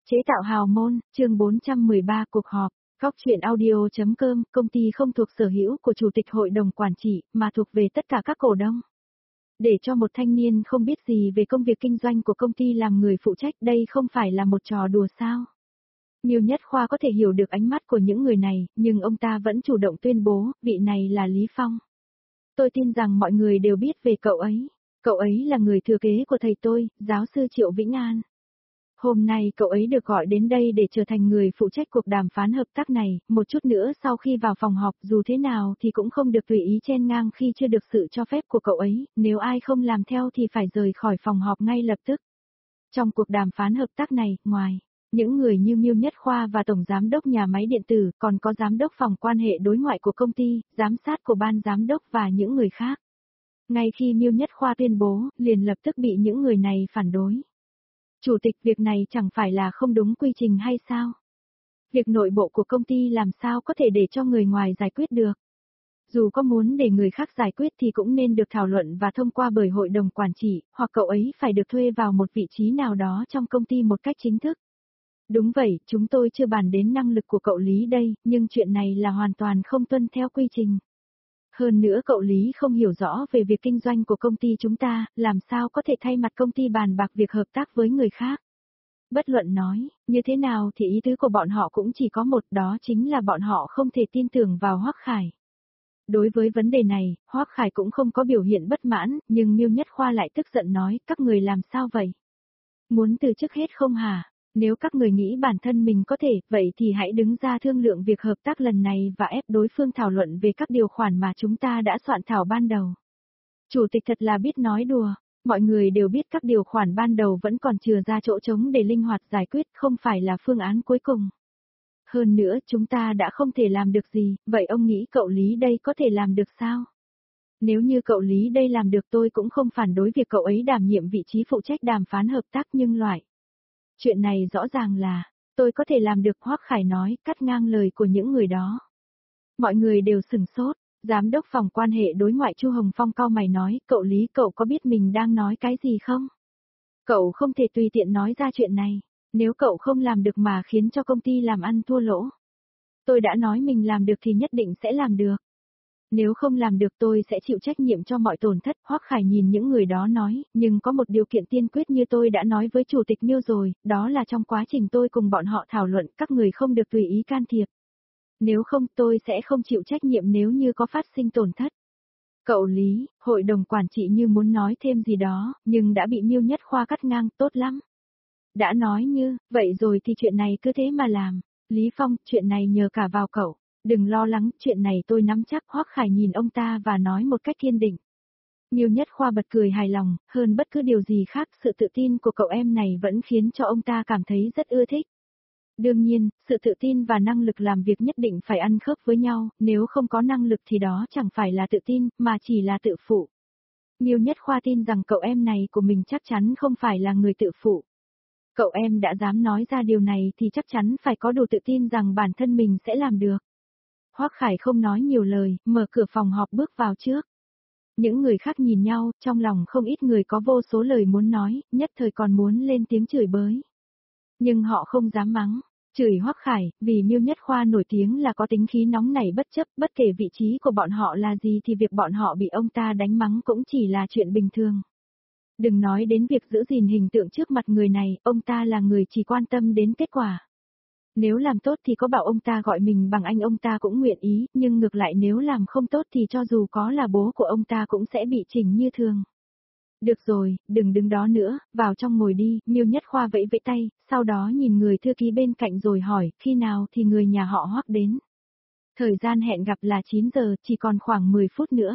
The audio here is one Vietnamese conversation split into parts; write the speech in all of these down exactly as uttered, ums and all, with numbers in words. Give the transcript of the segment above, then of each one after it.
Chế tạo hào môn, chương bốn trăm mười ba cuộc họp, Góc truyện audio.com, công ty không thuộc sở hữu của Chủ tịch Hội đồng Quản trị, mà thuộc về tất cả các cổ đông. Để cho một thanh niên không biết gì về công việc kinh doanh của công ty làm người phụ trách, đây không phải là một trò đùa sao. Miêu Nhất Khoa có thể hiểu được ánh mắt của những người này, nhưng ông ta vẫn chủ động tuyên bố, vị này là Lý Phong. Tôi tin rằng mọi người đều biết về cậu ấy. Cậu ấy là người thừa kế của thầy tôi, giáo sư Triệu Vĩnh An. Hôm nay cậu ấy được gọi đến đây để trở thành người phụ trách cuộc đàm phán hợp tác này, một chút nữa sau khi vào phòng họp dù thế nào thì cũng không được tùy ý chen ngang khi chưa được sự cho phép của cậu ấy, nếu ai không làm theo thì phải rời khỏi phòng họp ngay lập tức. Trong cuộc đàm phán hợp tác này, ngoài những người như Miêu Nhất Khoa và Tổng Giám đốc nhà máy điện tử, còn có Giám đốc phòng quan hệ đối ngoại của công ty, giám sát của ban giám đốc và những người khác. Ngay khi Miêu Nhất Khoa tuyên bố, liền lập tức bị những người này phản đối. Chủ tịch, việc này chẳng phải là không đúng quy trình hay sao? Việc nội bộ của công ty làm sao có thể để cho người ngoài giải quyết được? Dù có muốn để người khác giải quyết thì cũng nên được thảo luận và thông qua bởi hội đồng quản trị, hoặc cậu ấy phải được thuê vào một vị trí nào đó trong công ty một cách chính thức. Đúng vậy, chúng tôi chưa bàn đến năng lực của cậu Lý đây, nhưng chuyện này là hoàn toàn không tuân theo quy trình. Hơn nữa cậu Lý không hiểu rõ về việc kinh doanh của công ty chúng ta, làm sao có thể thay mặt công ty bàn bạc việc hợp tác với người khác. Bất luận nói, như thế nào thì ý tứ của bọn họ cũng chỉ có một, đó chính là bọn họ không thể tin tưởng vào Hoắc Khải. Đối với vấn đề này, Hoắc Khải cũng không có biểu hiện bất mãn, nhưng Miêu Nhất Khoa lại tức giận nói, các người làm sao vậy? Muốn từ chức hết không hả? Nếu các người nghĩ bản thân mình có thể, vậy thì hãy đứng ra thương lượng việc hợp tác lần này và ép đối phương thảo luận về các điều khoản mà chúng ta đã soạn thảo ban đầu. Chủ tịch thật là biết nói đùa, mọi người đều biết các điều khoản ban đầu vẫn còn chừa ra chỗ trống để linh hoạt giải quyết, không phải là phương án cuối cùng. Hơn nữa chúng ta đã không thể làm được gì, vậy ông nghĩ cậu Lý đây có thể làm được sao? Nếu như cậu Lý đây làm được tôi cũng không phản đối việc cậu ấy đảm nhiệm vị trí phụ trách đàm phán hợp tác, nhưng loại chuyện này rõ ràng là, tôi có thể làm được, Hoắc Khải nói, cắt ngang lời của những người đó. Mọi người đều sửng sốt, giám đốc phòng quan hệ đối ngoại Chu Hồng Phong cau mày nói, cậu Lý cậu có biết mình đang nói cái gì không? Cậu không thể tùy tiện nói ra chuyện này, nếu cậu không làm được mà khiến cho công ty làm ăn thua lỗ. Tôi đã nói mình làm được thì nhất định sẽ làm được. Nếu không làm được tôi sẽ chịu trách nhiệm cho mọi tổn thất, Hoắc Khải nhìn những người đó nói, nhưng có một điều kiện tiên quyết như tôi đã nói với Chủ tịch Miêu rồi, đó là trong quá trình tôi cùng bọn họ thảo luận các người không được tùy ý can thiệp. Nếu không tôi sẽ không chịu trách nhiệm nếu như có phát sinh tổn thất. Cậu Lý, hội đồng quản trị như muốn nói thêm gì đó, nhưng đã bị Miêu Nhất Khoa cắt ngang, tốt lắm. Đã nói như, vậy rồi thì chuyện này cứ thế mà làm. Lý Phong, chuyện này nhờ cả vào cậu. Đừng lo lắng, chuyện này tôi nắm chắc. Hoắc Khải nhìn ông ta và nói một cách kiên định. Miêu Nhất Khoa bật cười hài lòng, hơn bất cứ điều gì khác, sự tự tin của cậu em này vẫn khiến cho ông ta cảm thấy rất ưa thích. Đương nhiên, sự tự tin và năng lực làm việc nhất định phải ăn khớp với nhau, nếu không có năng lực thì đó chẳng phải là tự tin, mà chỉ là tự phụ. Miêu Nhất Khoa tin rằng cậu em này của mình chắc chắn không phải là người tự phụ. Cậu em đã dám nói ra điều này thì chắc chắn phải có đủ tự tin rằng bản thân mình sẽ làm được. Hoắc Khải không nói nhiều lời, mở cửa phòng họp bước vào trước. Những người khác nhìn nhau, trong lòng không ít người có vô số lời muốn nói, nhất thời còn muốn lên tiếng chửi bới. Nhưng họ không dám mắng, chửi Hoắc Khải, vì Miêu Nhất Khoa nổi tiếng là có tính khí nóng nảy bất chấp, bất kể vị trí của bọn họ là gì thì việc bọn họ bị ông ta đánh mắng cũng chỉ là chuyện bình thường. Đừng nói đến việc giữ gìn hình tượng trước mặt người này, ông ta là người chỉ quan tâm đến kết quả. Nếu làm tốt thì có bảo ông ta gọi mình bằng anh ông ta cũng nguyện ý, nhưng ngược lại nếu làm không tốt thì cho dù có là bố của ông ta cũng sẽ bị chỉnh như thường. Được rồi, đừng đứng đó nữa, vào trong ngồi đi, Miêu Nhất Khoa vẫy vẫy tay, sau đó nhìn người thư ký bên cạnh rồi hỏi, khi nào thì người nhà họ Hoắc đến. Thời gian hẹn gặp là chín giờ, chỉ còn khoảng mười phút nữa.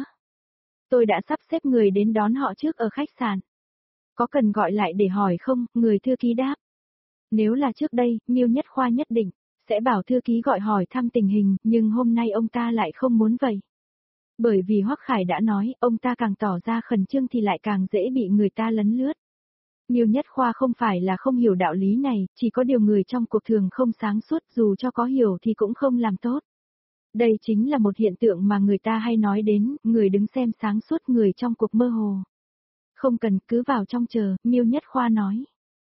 Tôi đã sắp xếp người đến đón họ trước ở khách sạn. Có cần gọi lại để hỏi không? Người thư ký đáp. Nếu là trước đây, Miêu Nhất Khoa nhất định sẽ bảo thư ký gọi hỏi thăm tình hình, nhưng hôm nay ông ta lại không muốn vậy. Bởi vì Hoắc Khải đã nói, ông ta càng tỏ ra khẩn trương thì lại càng dễ bị người ta lấn lướt. Miêu Nhất Khoa không phải là không hiểu đạo lý này, chỉ có điều người trong cuộc thường không sáng suốt, dù cho có hiểu thì cũng không làm tốt. Đây chính là một hiện tượng mà người ta hay nói đến, người đứng xem sáng suốt, người trong cuộc mơ hồ. Không cần, cứ vào trong chờ, Miêu Nhất Khoa nói.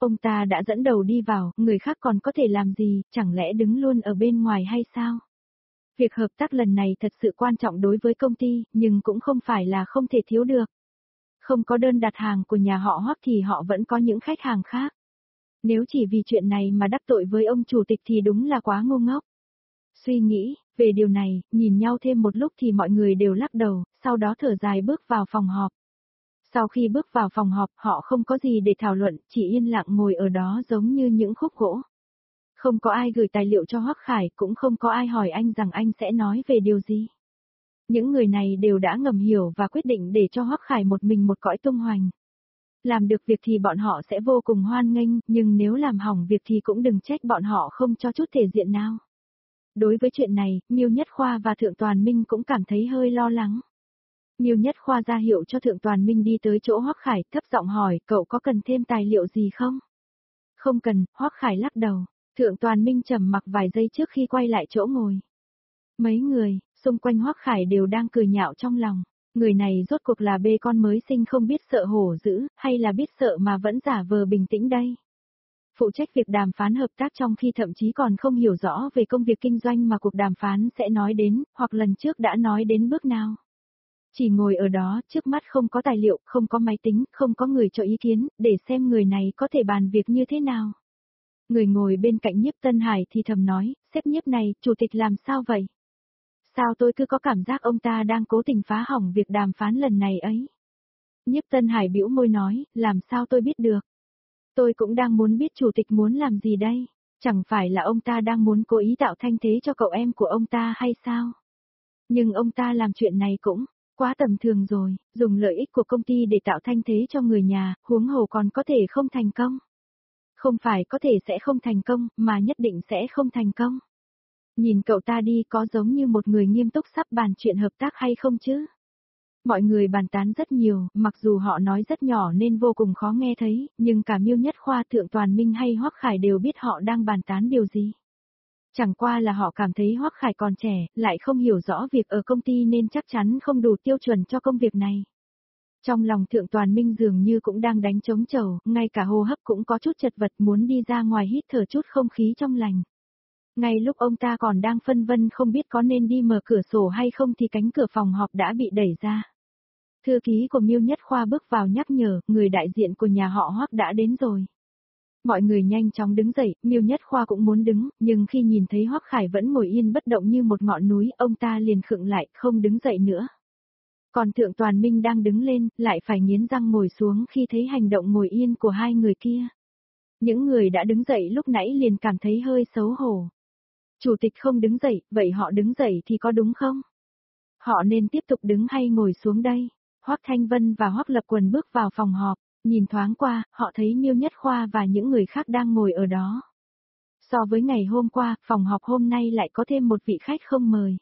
Ông ta đã dẫn đầu đi vào, người khác còn có thể làm gì, chẳng lẽ đứng luôn ở bên ngoài hay sao? Việc hợp tác lần này thật sự quan trọng đối với công ty, nhưng cũng không phải là không thể thiếu được. Không có đơn đặt hàng của nhà họ Hoắc thì họ vẫn có những khách hàng khác. Nếu chỉ vì chuyện này mà đắc tội với ông chủ tịch thì đúng là quá ngu ngốc. Suy nghĩ về điều này, nhìn nhau thêm một lúc thì mọi người đều lắc đầu, sau đó thở dài bước vào phòng họp. Sau khi bước vào phòng họp, họ không có gì để thảo luận, chỉ yên lặng ngồi ở đó giống như những khúc gỗ. Không có ai gửi tài liệu cho Hoắc Khải, cũng không có ai hỏi anh rằng anh sẽ nói về điều gì. Những người này đều đã ngầm hiểu và quyết định để cho Hoắc Khải một mình một cõi tung hoành. Làm được việc thì bọn họ sẽ vô cùng hoan nghênh, nhưng nếu làm hỏng việc thì cũng đừng trách bọn họ không cho chút thể diện nào. Đối với chuyện này, Miêu Nhất Khoa và Thượng Toàn Minh cũng cảm thấy hơi lo lắng. Miêu Nhất Khoa ra hiệu cho Thượng Toàn Minh đi tới chỗ Hoắc Khải, thấp giọng hỏi, cậu có cần thêm tài liệu gì không? Không cần, Hoắc Khải lắc đầu. Thượng Toàn Minh trầm mặc vài giây trước khi quay lại chỗ ngồi. Mấy người, xung quanh Hoắc Khải đều đang cười nhạo trong lòng. Người này rốt cuộc là bê con mới sinh không biết sợ hổ dữ, hay là biết sợ mà vẫn giả vờ bình tĩnh đây? Phụ trách việc đàm phán hợp tác trong khi thậm chí còn không hiểu rõ về công việc kinh doanh mà cuộc đàm phán sẽ nói đến, hoặc lần trước đã nói đến bước nào. Chỉ ngồi ở đó, trước mắt không có tài liệu, không có máy tính, không có người cho ý kiến, để xem người này có thể bàn việc như thế nào. Người ngồi bên cạnh Nhiếp Tân Hải thì thầm nói, sếp Nhiếp này, chủ tịch làm sao vậy? Sao tôi cứ có cảm giác ông ta đang cố tình phá hỏng việc đàm phán lần này ấy? Nhiếp Tân Hải bĩu môi nói, làm sao tôi biết được? Tôi cũng đang muốn biết chủ tịch muốn làm gì đây? Chẳng phải là ông ta đang muốn cố ý tạo thanh thế cho cậu em của ông ta hay sao? Nhưng ông ta làm chuyện này cũng quá tầm thường rồi, dùng lợi ích của công ty để tạo thanh thế cho người nhà, huống hồ còn có thể không thành công. Không phải có thể sẽ không thành công, mà nhất định sẽ không thành công. Nhìn cậu ta đi có giống như một người nghiêm túc sắp bàn chuyện hợp tác hay không chứ? Mọi người bàn tán rất nhiều, mặc dù họ nói rất nhỏ nên vô cùng khó nghe thấy, nhưng cả Miêu Nhất Khoa, Thượng Toàn Minh hay Hoắc Khải đều biết họ đang bàn tán điều gì. Chẳng qua là họ cảm thấy Hoắc Khải còn trẻ, lại không hiểu rõ việc ở công ty nên chắc chắn không đủ tiêu chuẩn cho công việc này. Trong lòng Thượng Toàn Minh dường như cũng đang đánh trống trầu, ngay cả hô hấp cũng có chút chật vật muốn đi ra ngoài hít thở chút không khí trong lành. Ngay lúc ông ta còn đang phân vân không biết có nên đi mở cửa sổ hay không thì cánh cửa phòng họp đã bị đẩy ra. Thư ký của Miêu Nhất Khoa bước vào nhắc nhở, người đại diện của nhà họ Hoắc đã đến rồi. Mọi người nhanh chóng đứng dậy, Miêu Nhất Khoa cũng muốn đứng, nhưng khi nhìn thấy Hoắc Khải vẫn ngồi yên bất động như một ngọn núi, ông ta liền khựng lại, không đứng dậy nữa. Còn Thượng Toàn Minh đang đứng lên, lại phải nghiến răng ngồi xuống khi thấy hành động ngồi yên của hai người kia. Những người đã đứng dậy lúc nãy liền cảm thấy hơi xấu hổ. Chủ tịch không đứng dậy, vậy họ đứng dậy thì có đúng không? Họ nên tiếp tục đứng hay ngồi xuống đây? Hoắc Thanh Vân và Hoắc Lập Quần bước vào phòng họp, nhìn thoáng qua, họ thấy Miêu Nhất Khoa và những người khác đang ngồi ở đó. So với ngày hôm qua, phòng họp hôm nay lại có thêm một vị khách không mời.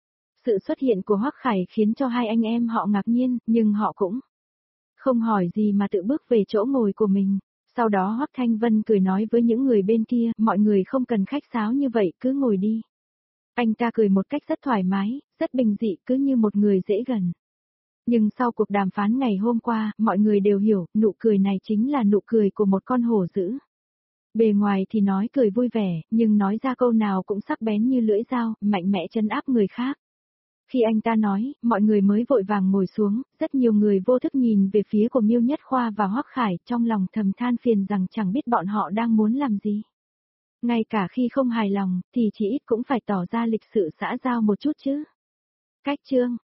Sự xuất hiện của Hoắc Khải khiến cho hai anh em họ ngạc nhiên, nhưng họ cũng không hỏi gì mà tự bước về chỗ ngồi của mình. Sau đó Hoắc Thanh Vân cười nói với những người bên kia, mọi người không cần khách sáo như vậy, cứ ngồi đi. Anh ta cười một cách rất thoải mái, rất bình dị, cứ như một người dễ gần. Nhưng sau cuộc đàm phán ngày hôm qua, mọi người đều hiểu, nụ cười này chính là nụ cười của một con hổ dữ. Bề ngoài thì nói cười vui vẻ, nhưng nói ra câu nào cũng sắc bén như lưỡi dao, mạnh mẽ trấn áp người khác. Khi anh ta nói, mọi người mới vội vàng ngồi xuống, rất nhiều người vô thức nhìn về phía của Miêu Nhất Khoa và Hoắc Khải, trong lòng thầm than phiền rằng chẳng biết bọn họ đang muốn làm gì. Ngay cả khi không hài lòng, thì chỉ ít cũng phải tỏ ra lịch sự xã giao một chút chứ. Cách chương